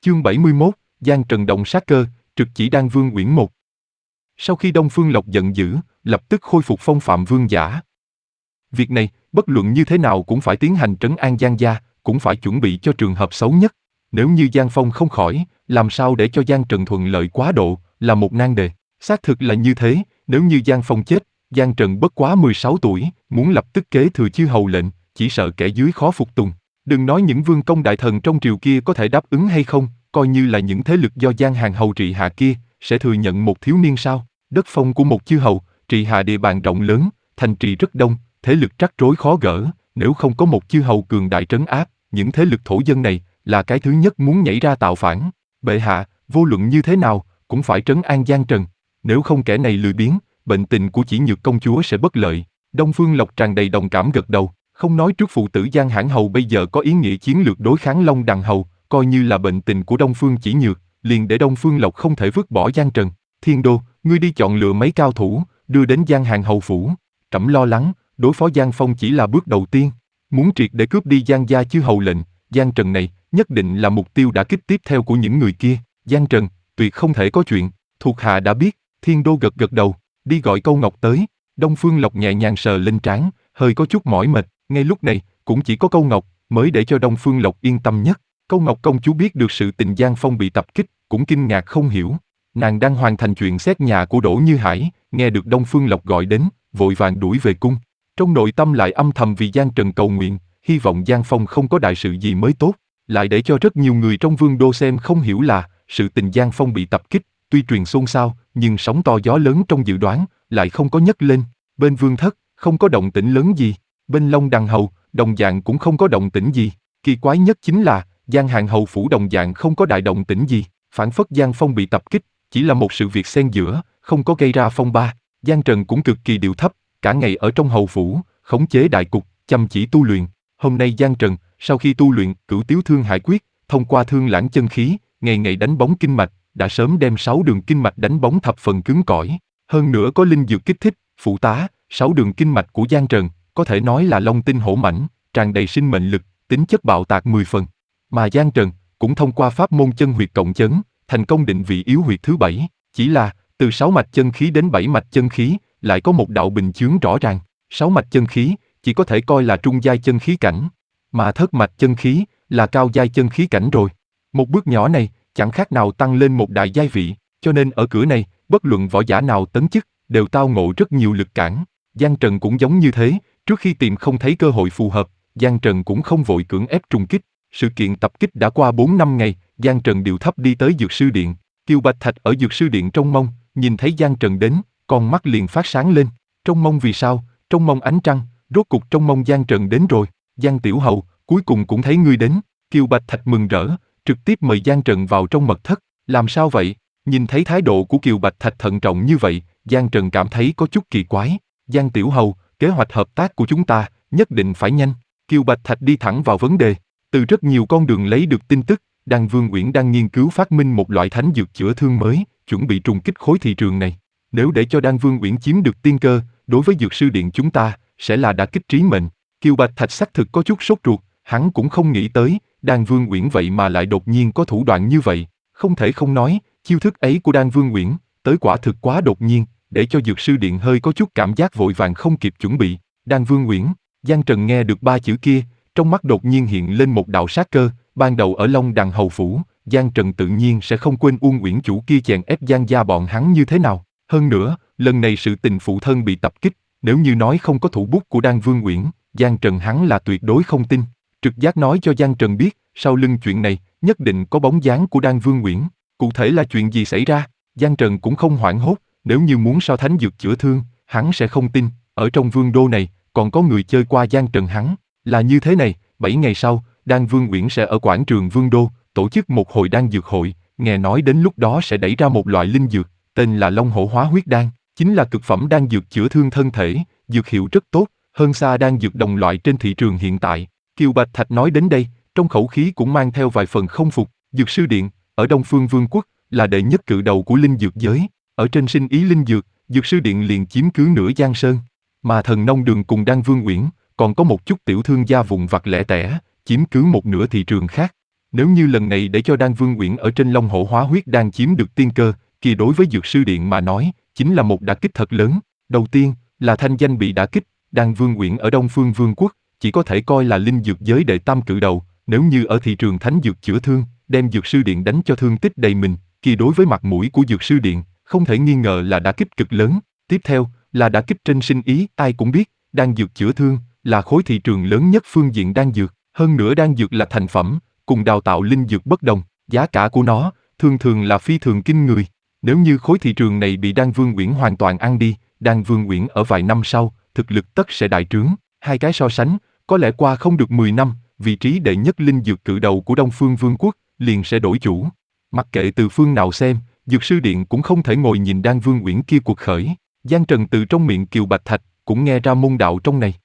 Chương 71, Giang Trần động sát cơ, trực chỉ Đan Vương Uyển một. Sau khi Đông Phương Lộc giận dữ, lập tức khôi phục phong phạm vương giả. Việc này, bất luận như thế nào cũng phải tiến hành trấn an Giang gia, cũng phải chuẩn bị cho trường hợp xấu nhất. Nếu như Giang Phong không khỏi, làm sao để cho Giang Trần thuận lợi quá độ, là một nan đề. Xác thực là như thế, nếu như Giang Phong chết, Giang Trần bất quá 16 tuổi, muốn lập tức kế thừa chư hầu lệnh, chỉ sợ kẻ dưới khó phục tùng. Đừng nói những vương công đại thần trong triều kia có thể đáp ứng hay không, coi như là những thế lực do Giang Hàn hầu trị hạ kia, sẽ thừa nhận một thiếu niên sao? Đất phong của một chư hầu, trị hạ địa bàn rộng lớn, thành trì rất đông, thế lực rắc rối khó gỡ, nếu không có một chư hầu cường đại trấn áp, những thế lực thổ dân này là cái thứ nhất muốn nhảy ra tạo phản. Bệ hạ, vô luận như thế nào, cũng phải trấn an Giang Trần. Nếu không kẻ này lười biếng, bệnh tình của chỉ nhược công chúa sẽ bất lợi. Đông Phương Lộc tràn đầy đồng cảm gật đầu, không nói trước phụ tử Giang Hãn hầu bây giờ có ý nghĩa chiến lược đối kháng Long Đằng hầu, coi như là bệnh tình của Đông Phương chỉ nhược, liền để Đông Phương Lộc không thể vứt bỏ Giang Trần. Thiên Đô, ngươi đi chọn lựa mấy cao thủ, đưa đến Giang Hàn hầu phủ. Trẫm lo lắng, đối phó Giang Phong chỉ là bước đầu tiên. Muốn triệt để cướp đi Giang gia chư hầu lệnh, Giang Trần này nhất định là mục tiêu đả kích tiếp theo của những người kia. Giang Trần, tuyệt không thể có chuyện. Thuộc hạ đã biết. Thiên Đô gật gật đầu, đi gọi Câu Ngọc tới. Đông Phương Lộc nhẹ nhàng sờ lên trán, hơi có chút mỏi mệt. Ngay lúc này, cũng chỉ có Câu Ngọc mới để cho Đông Phương Lộc yên tâm nhất. Câu Ngọc công chúa biết được sự tình Giang Phong bị tập kích, cũng kinh ngạc không hiểu. Nàng đang hoàn thành chuyện xét nhà của Đỗ Như Hải, nghe được Đông Phương Lộc gọi đến, vội vàng đuổi về cung. Trong nội tâm lại âm thầm vì Giang Trần cầu nguyện, hy vọng Giang Phong không có đại sự gì mới tốt. Lại để cho rất nhiều người trong vương đô xem không hiểu là, sự tình Giang Phong bị tập kích, tuy truyền xôn xao, nhưng sóng to gió lớn trong dự đoán, lại không có nhấc lên. Bên vương thất, không có động tĩnh lớn gì. Bên Long Đằng hầu, đồng dạng cũng không có động tĩnh gì. Kỳ quái nhất chính là, Giang Hàn hầu phủ đồng dạng không có đại động tĩnh gì. Phản phất Giang Phong bị tập kích, chỉ là một sự việc xen giữa, không có gây ra phong ba. Giang Trần cũng cực kỳ điệu thấp, cả ngày ở trong hầu phủ, khống chế đại cục, chăm chỉ tu luyện. Hôm nay Giang Trần, sau khi tu luyện Cửu Tiếu Thương Hải Quyết, thông qua thương lãng chân khí, ngày ngày đánh bóng kinh mạch, đã sớm đem 6 đường kinh mạch đánh bóng thập phần cứng cỏi. Hơn nữa có linh dược kích thích, phụ tá, 6 đường kinh mạch của Giang Trần, có thể nói là long tinh hổ mãnh, tràn đầy sinh mệnh lực, tính chất bạo tạc 10 phần. Mà Giang Trần cũng thông qua pháp môn chân huyệt cộng chấn, thành công định vị yếu huyệt thứ 7, chỉ là từ 6 mạch chân khí đến 7 mạch chân khí, lại có một đạo bình chướng rõ ràng. 6 mạch chân khí chỉ có thể coi là trung giai chân khí cảnh, mà thất mạch chân khí là cao giai chân khí cảnh rồi. Một bước nhỏ này chẳng khác nào tăng lên một đại giai vị, cho nên ở cửa này, bất luận võ giả nào tấn chức, đều tao ngộ rất nhiều lực cản. Giang Trần cũng giống như thế, trước khi tìm không thấy cơ hội phù hợp, Giang Trần cũng không vội cưỡng ép trùng kích. Sự kiện tập kích đã qua 4 năm ngày, Giang Trần điệu thấp đi tới Dược Sư Điện. Kiều Bạch Thạch ở Dược Sư Điện trông mong, nhìn thấy Giang Trần đến, con mắt liền phát sáng lên. Trông mong vì sao? Trông mong ánh trăng, rốt cục trông mong Giang Trần đến rồi. Giang tiểu hầu, cuối cùng cũng thấy ngươi đến. Kiều Bạch Thạch mừng rỡ, trực tiếp mời Giang Trần vào trong mật thất. Làm sao vậy? Nhìn thấy thái độ của Kiều Bạch Thạch thận trọng như vậy, Giang Trần cảm thấy có chút kỳ quái. Giang tiểu hầu, kế hoạch hợp tác của chúng ta, nhất định phải nhanh. Kiều Bạch Thạch đi thẳng vào vấn đề. Từ rất nhiều con đường lấy được tin tức, Đan Vương Uyển đang nghiên cứu phát minh một loại thánh dược chữa thương mới, chuẩn bị trùng kích khối thị trường này. Nếu để cho Đan Vương Uyển chiếm được tiên cơ, đối với Dược Sư Điện chúng ta, sẽ là đả kích trí mệnh. Kiều Bạch Thạch xác thực có chút sốt ruột, hắn cũng không nghĩ tới, Đan Vương Uyển vậy mà lại đột nhiên có thủ đoạn như vậy. Không thể không nói, chiêu thức ấy của Đan Vương Uyển, tới quả thực quá đột nhiên, để cho Dược Sư Điện hơi có chút cảm giác vội vàng không kịp chuẩn bị. Đan Vương Uyển, Giang Trần nghe được 3 chữ kia, trong mắt đột nhiên hiện lên một đạo sát cơ. Ban đầu ở Long Đằng hầu phủ, Giang Trần tự nhiên sẽ không quên Uông Uyển chủ kia chèn ép Giang gia bọn hắn như thế nào. Hơn nữa, lần này sự tình phụ thân bị tập kích, nếu như nói không có thủ bút của Đan Vương Uyển, Giang Trần hắn là tuyệt đối không tin. Trực giác nói cho Giang Trần biết, sau lưng chuyện này, nhất định có bóng dáng của Đan Vương Uyển. Cụ thể là chuyện gì xảy ra, Giang Trần cũng không hoảng hốt, nếu như muốn so thánh dược chữa thương, hắn sẽ không tin, ở trong vương đô này, còn có người chơi qua Giang Trần hắn. Là như thế này, 7 ngày sau, Đan Vương Uyển sẽ ở quảng trường vương đô, tổ chức một hồi đan dược hội, nghe nói đến lúc đó sẽ đẩy ra một loại linh dược, tên là Long Hổ Hóa Huyết Đan, chính là cực phẩm đan dược chữa thương thân thể, dược hiệu rất tốt, hơn xa đan dược đồng loại trên thị trường hiện tại. Kiều Bạch Thạch nói đến đây, trong khẩu khí cũng mang theo vài phần không phục. Dược Sư Điện, ở Đông Phương Vương quốc, là đệ nhất cự đầu của linh dược giới, ở trên sinh ý linh dược, Dược Sư Điện liền chiếm cứ nửa Giang Sơn, mà Thần Nông Đường cùng Đan Vương Uyển, còn có một chút tiểu thương gia vụn vặt lẻ tẻ, chiếm cứ một nửa thị trường khác. Nếu như lần này để cho Đan Vương Uyển ở trên Long Hổ hóa huyết đan chiếm được tiên cơ, thì đối với Dược Sư Điện mà nói, chính là một đả kích thật lớn. Đầu tiên, là thanh danh bị đả kích, Đan Vương Uyển ở Đông Phương Vương quốc, chỉ có thể coi là linh dược giới đệ tam cự đầu, nếu như ở thị trường thánh dược chữa thương, đem Dược Sư Điện đánh cho thương tích đầy mình, thì đối với mặt mũi của Dược Sư Điện, không thể nghi ngờ là đả kích cực lớn. Tiếp theo, là đả kích trên sinh ý, ai cũng biết, đan dược chữa thương là khối thị trường lớn nhất phương diện đan dược, hơn nữa đan dược là thành phẩm, cùng đào tạo linh dược bất đồng, giá cả của nó thường thường là phi thường kinh người. Nếu như khối thị trường này bị Đan Vương Uyển hoàn toàn ăn đi, Đan Vương Uyển ở vài năm sau, thực lực tất sẽ đại trướng. Hai cái so sánh, có lẽ qua không được 10 năm, vị trí đệ nhất linh dược cự đầu của Đông Phương Vương quốc liền sẽ đổi chủ. Mặc kệ từ phương nào xem, Dược Sư Điện cũng không thể ngồi nhìn Đan Vương Uyển kia cuộc khởi. Giang Trần từ trong miệng Kiều Bạch Thạch cũng nghe ra môn đạo trong này.